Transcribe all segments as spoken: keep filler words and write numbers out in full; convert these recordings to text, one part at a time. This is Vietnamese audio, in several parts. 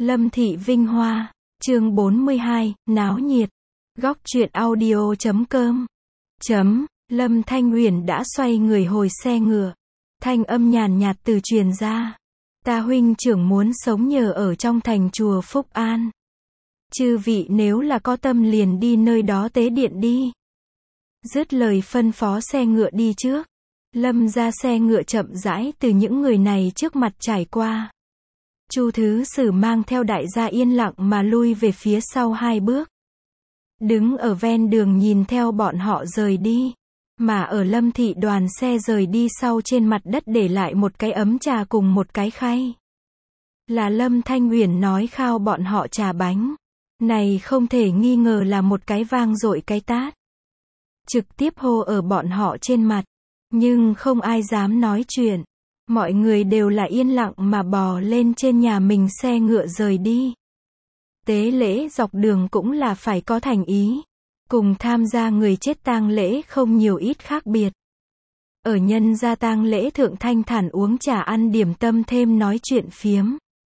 Lâm Thị Vinh Hoa, chương bốn mươi hai, náo nhiệt. Góc truyện audio chấm com. Chấm, Lâm Thanh Uyển đã xoay người hồi xe ngựa. Thanh âm nhàn nhạt từ truyền ra. Ta huynh trưởng muốn sống nhờ ở trong thành chùa Phúc An. Chư vị nếu là có tâm liền đi nơi đó tế điện đi. Dứt lời phân phó xe ngựa đi trước. Lâm ra xe ngựa chậm rãi từ những người này trước mặt trải qua. Chu Thứ Sử mang theo đại gia yên lặng mà lui về phía sau hai bước. Đứng ở ven đường nhìn theo bọn họ rời đi. Mà ở Lâm Thị đoàn xe rời đi sau trên mặt đất để lại một cái ấm trà cùng một cái khay. Là Lâm Thanh Uyển nói khao bọn họ trà bánh. Này không thể nghi ngờ là một cái vang dội cái tát. Trực tiếp hô ở bọn họ trên mặt. Nhưng không ai dám nói chuyện. Mọi người đều là yên lặng mà bò lên trên nhà mình xe ngựa rời đi. Tế lễ dọc đường cũng là phải có thành ý. Cùng tham gia người chết tang lễ không nhiều ít khác biệt. Ở nhân gia tang lễ thượng thanh thản uống trà ăn điểm tâm thêm nói chuyện phiếm.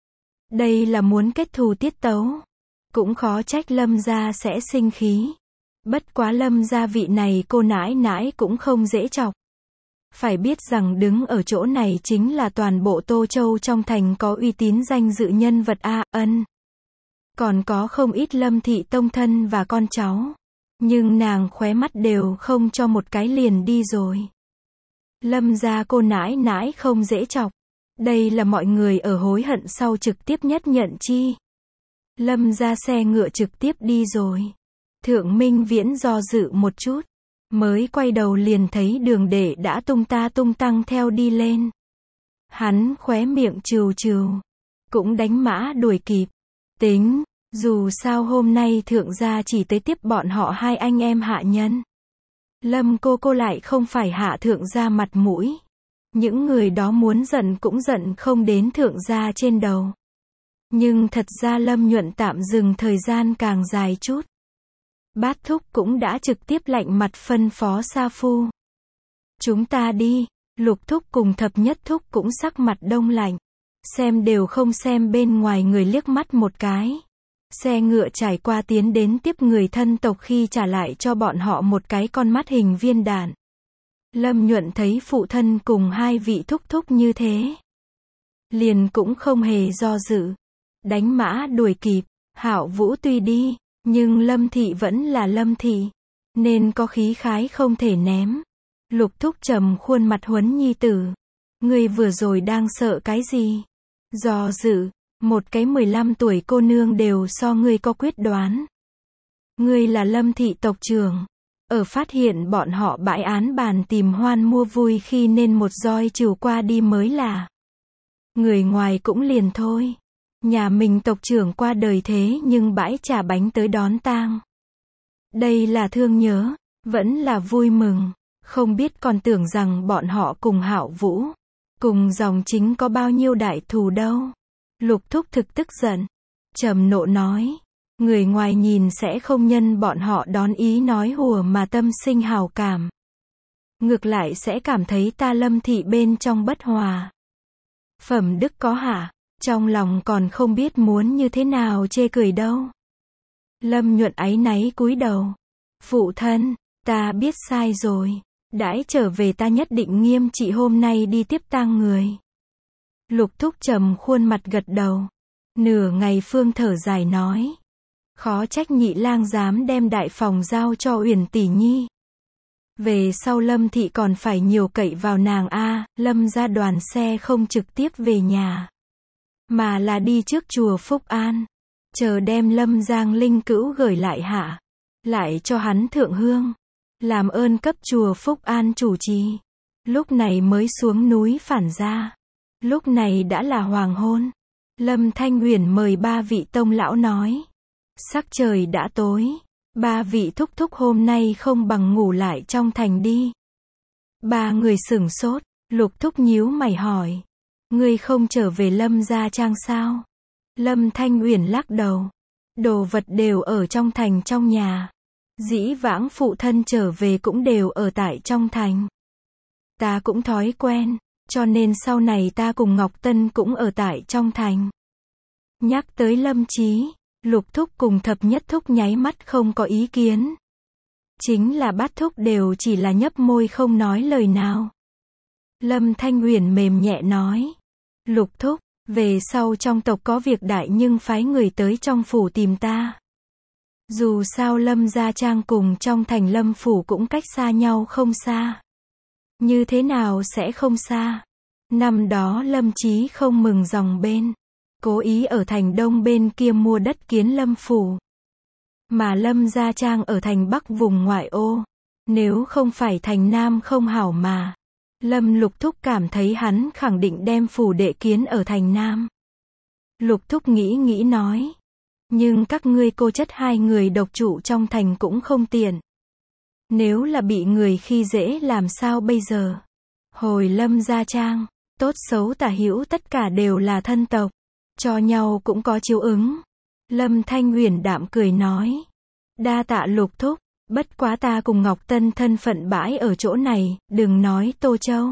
Đây là muốn kết thù tiết tấu. Cũng khó trách Lâm gia sẽ sinh khí. Bất quá Lâm gia vị này cô nãi nãi cũng không dễ chọc. Phải biết rằng đứng ở chỗ này chính là toàn bộ Tô Châu trong thành có uy tín danh dự nhân vật a, ân. Còn có không ít Lâm Thị tông thân và con cháu. Nhưng nàng khóe mắt đều không cho một cái liền đi rồi. Lâm gia cô nãi nãi không dễ chọc. Đây là mọi người ở hối hận sau trực tiếp nhất nhận chi. Lâm gia xe ngựa trực tiếp đi rồi. Thượng Minh Viễn do dự một chút. Mới quay đầu liền thấy Đường Đệ đã tung ta tung tăng theo đi lên. Hắn khóe miệng trừ trừ. Cũng đánh mã đuổi kịp. Tính, dù sao hôm nay thượng gia chỉ tới tiếp bọn họ hai anh em hạ nhân. Lâm cô cô lại không phải hạ thượng gia mặt mũi. Những người đó muốn giận cũng giận không đến thượng gia trên đầu. Nhưng thật ra Lâm Nhuận tạm dừng thời gian càng dài chút. Bát Thúc cũng đã trực tiếp lạnh mặt phân phó Sa Phu. Chúng ta đi. Lục Thúc cùng Thập Nhất Thúc cũng sắc mặt đông lạnh. Xem đều không xem bên ngoài người liếc mắt một cái. Xe ngựa trải qua tiến đến tiếp người thân tộc khi trả lại cho bọn họ một cái con mắt hình viên đạn. Lâm Nhuận thấy phụ thân cùng hai vị thúc thúc như thế. Liền cũng không hề do dự. Đánh mã đuổi kịp. Hạo Vũ tuy đi. Nhưng Lâm Thị vẫn là Lâm Thị. Nên có khí khái không thể ném. Lục Thúc trầm khuôn mặt huấn nhi tử. Ngươi vừa rồi đang sợ cái gì? Do dự. Một cái mười lăm tuổi cô nương đều so ngươi có quyết đoán. Ngươi là Lâm Thị tộc trưởng. Ở phát hiện bọn họ bãi án bàn tìm hoan mua vui khi nên một roi trừ qua đi mới là. Người ngoài cũng liền thôi. Nhà mình tộc trưởng qua đời thế nhưng bãi trà bánh tới đón tang. Đây là thương nhớ, vẫn là vui mừng, không biết còn tưởng rằng bọn họ cùng Hạo Vũ, cùng dòng chính có bao nhiêu đại thù đâu. Lục Thúc thực tức giận, trầm nộ nói, người ngoài nhìn sẽ không nhân bọn họ đón ý nói hùa mà tâm sinh hào cảm. Ngược lại sẽ cảm thấy ta Lâm Thị bên trong bất hòa. Phẩm đức có hả? Trong lòng còn không biết muốn như thế nào chê cười đâu. Lâm Nhuận áy náy cúi đầu. Phụ thân, ta biết sai rồi. Đãi trở về ta nhất định nghiêm trị hôm nay đi tiếp tang người. Lục Thúc trầm khuôn mặt gật đầu. Nửa ngày phương thở dài nói. Khó trách nhị lang dám đem đại phòng giao cho Uyển tỷ nhi. Về sau Lâm Thị còn phải nhiều cậy vào nàng a. Lâm ra đoàn xe không trực tiếp về nhà. Mà là đi trước chùa Phúc An. Chờ đem Lâm Giang Linh Cữu gửi lại hạ. Lại cho hắn thượng hương. Làm ơn cấp chùa Phúc An chủ trì. Lúc này mới xuống núi phản ra. Lúc này đã là hoàng hôn. Lâm Thanh Uyển mời ba vị tông lão nói. Sắc trời đã tối. Ba vị thúc thúc hôm nay không bằng ngủ lại trong thành đi. Ba người sửng sốt. Lục Thúc nhíu mày hỏi. Ngươi không trở về Lâm gia trang sao? Lâm Thanh Uyển lắc đầu. Đồ vật đều ở trong thành trong nhà. Dĩ vãng phụ thân trở về cũng đều ở tại trong thành. Ta cũng thói quen, cho nên sau này ta cùng Ngọc Tân cũng ở tại trong thành. Nhắc tới Lâm Chí, Lục Thúc cùng Thập Nhất Thúc nháy mắt không có ý kiến. Chính là Bát Thúc đều chỉ là nhấp môi không nói lời nào. Lâm Thanh Uyển mềm nhẹ nói. Lục Thúc, về sau trong tộc có việc đại nhưng phái người tới trong phủ tìm ta. Dù sao Lâm Gia Trang cùng trong thành Lâm phủ cũng cách xa nhau không xa. Như thế nào sẽ không xa? Năm đó Lâm Chí không mừng dòng bên. Cố ý ở thành đông bên kia mua đất kiến Lâm phủ. Mà Lâm Gia Trang ở thành bắc vùng ngoại ô. Nếu không phải thành nam không hảo mà. Lâm Lục Thúc cảm thấy hắn khẳng định đem phủ đệ kiến ở thành nam. Lục Thúc nghĩ nghĩ nói. Nhưng các ngươi cô chất hai người độc trụ trong thành cũng không tiện. Nếu là bị người khi dễ làm sao bây giờ? Hồi Lâm Gia Trang, tốt xấu tả hữu tất cả đều là thân tộc. Cho nhau cũng có chiếu ứng. Lâm Thanh Uyển đạm cười nói. Đa tạ Lục Thúc, bất quá ta cùng Ngọc Tân thân phận bãi ở chỗ này, đừng nói Tô Châu.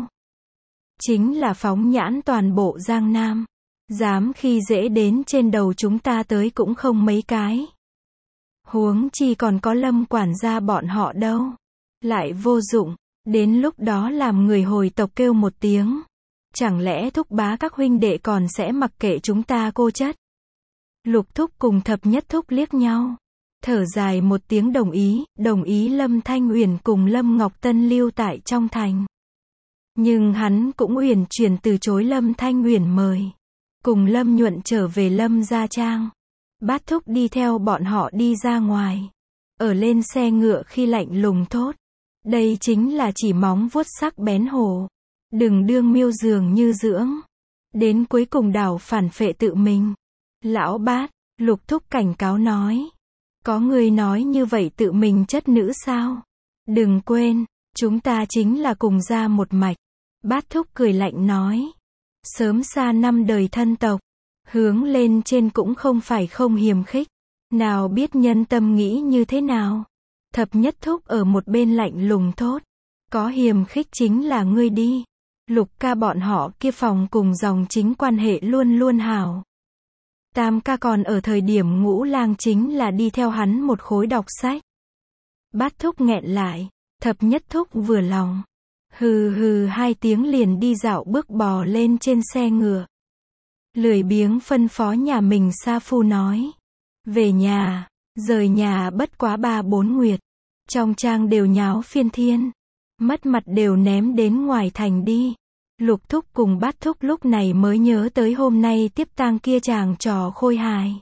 Chính là phóng nhãn toàn bộ Giang Nam. Dám khi dễ đến trên đầu chúng ta tới cũng không mấy cái. Huống chi còn có Lâm quản gia bọn họ đâu. Lại vô dụng, đến lúc đó làm người hồi tộc kêu một tiếng. Chẳng lẽ Thúc bá các huynh đệ còn sẽ mặc kệ chúng ta cô chất? Lục Thúc cùng Thập Nhất Thúc liếc nhau. Thở dài một tiếng đồng ý, đồng ý Lâm Thanh Uyển cùng Lâm Ngọc Tân lưu tại trong thành. Nhưng hắn cũng uyển chuyển từ chối Lâm Thanh Uyển mời. Cùng Lâm Nhuận trở về Lâm Gia Trang. Bát Thúc đi theo bọn họ đi ra ngoài. Ở lên xe ngựa khi lạnh lùng thốt. Đây chính là chỉ móng vuốt sắc bén hổ. Đừng đương miêu dường như dưỡng. Đến cuối cùng đảo phản phệ tự mình. Lão Bát, Lục Thúc cảnh cáo nói. Có người nói như vậy tự mình chất nữ sao? Đừng quên, chúng ta chính là cùng ra một mạch. Bát Thúc cười lạnh nói. Sớm xa năm đời thân tộc. Hướng lên trên cũng không phải không hiềm khích. Nào biết nhân tâm nghĩ như thế nào? Thập Nhất Thúc ở một bên lạnh lùng thốt. Có hiềm khích chính là ngươi đi. Lục ca bọn họ kia phòng cùng dòng chính quan hệ luôn luôn hảo. Tam ca còn ở thời điểm Ngũ Lang chính là đi theo hắn một khối đọc sách. Bát Thúc nghẹn lại. Thập Nhất Thúc vừa lòng. Hừ hừ hai tiếng liền đi dạo bước bò lên trên xe ngựa. Lười biếng phân phó nhà mình sa phu nói. Về nhà, rời nhà bất quá ba bốn nguyệt. Trong trang đều nháo phiên thiên. Mất mặt đều ném đến ngoài thành đi. Lục Thúc cùng Bát Thúc lúc này mới nhớ tới hôm nay tiếp tang kia chàng trò khôi hài.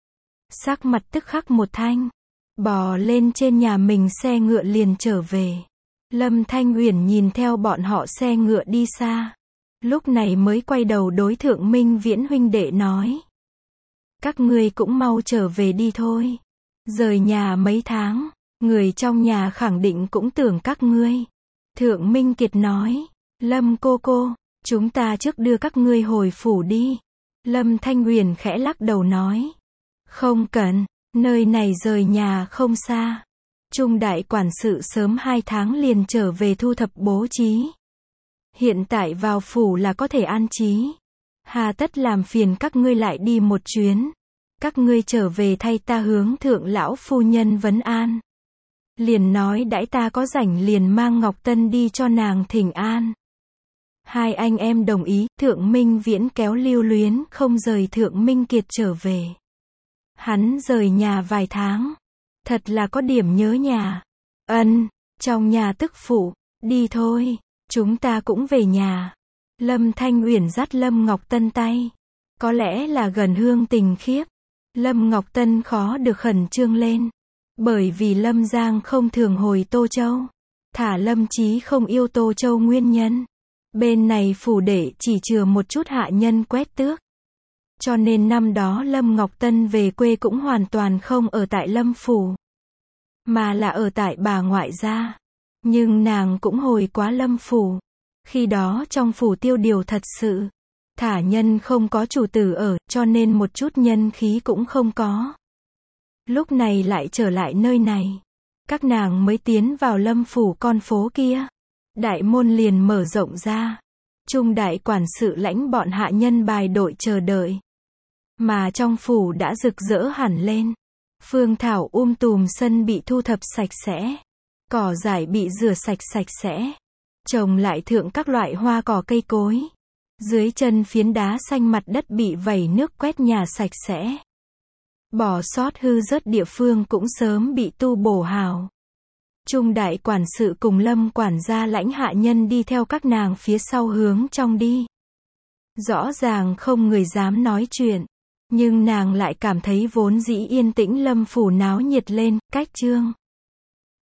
Sắc mặt tức khắc một thanh. Bò lên trên nhà mình xe ngựa liền trở về. Lâm Thanh Uyển nhìn theo bọn họ xe ngựa đi xa. Lúc này mới quay đầu đối Thượng Minh Viễn huynh đệ nói. Các ngươi cũng mau trở về đi thôi. Rời nhà mấy tháng, người trong nhà khẳng định cũng tưởng các ngươi. Thượng Minh Kiệt nói. Lâm cô cô, chúng ta trước đưa các ngươi hồi phủ đi. Lâm Thanh Uyển khẽ lắc đầu nói. Không cần, nơi này rời nhà không xa. Trung đại quản sự sớm hai tháng liền trở về thu thập bố trí. Hiện tại vào phủ là có thể an trí. Hà tất làm phiền các ngươi lại đi một chuyến. Các ngươi trở về thay ta hướng thượng lão phu nhân vấn an. Liền nói đãi ta có rảnh liền mang Ngọc Tân đi cho nàng thỉnh an. Hai anh em đồng ý, Thượng Minh Viễn kéo Lưu Luyến không rời Thượng Minh Kiệt trở về. Hắn rời nhà vài tháng. Thật là có điểm nhớ nhà. Ân, trong nhà tức phụ, đi thôi, chúng ta cũng về nhà. Lâm Thanh Uyển dắt Lâm Ngọc Tân tay. Có lẽ là gần hương tình khiếp. Lâm Ngọc Tân khó được khẩn trương lên. Bởi vì Lâm Giang không thường hồi Tô Châu. Thả Lâm Chí không yêu Tô Châu nguyên nhân. Bên này phủ đệ chỉ chừa một chút hạ nhân quét tước. Cho nên năm đó Lâm Ngọc Tân về quê cũng hoàn toàn không ở tại Lâm phủ. Mà là ở tại bà ngoại gia. Nhưng nàng cũng hồi quá Lâm phủ. Khi đó trong phủ tiêu điều thật sự. Thả nhân không có chủ tử ở, cho nên một chút nhân khí cũng không có. Lúc này lại trở lại nơi này. Các nàng mới tiến vào Lâm phủ con phố kia. Đại môn liền mở rộng ra. Trung đại quản sự lãnh bọn hạ nhân bài đội chờ đợi. Mà trong phủ đã rực rỡ hẳn lên. Phương thảo um tùm sân bị thu thập sạch sẽ. Cỏ dại bị rửa sạch sạch sẽ. Trồng lại thượng các loại hoa cỏ cây cối. Dưới chân phiến đá xanh mặt đất bị vẩy nước quét nhà sạch sẽ. Bỏ sót hư rớt địa phương cũng sớm bị tu bổ hào. Trung đại quản sự cùng Lâm quản gia lãnh hạ nhân đi theo các nàng phía sau hướng trong đi. Rõ ràng không người dám nói chuyện. Nhưng nàng lại cảm thấy vốn dĩ yên tĩnh Lâm phủ náo nhiệt lên, cách chương.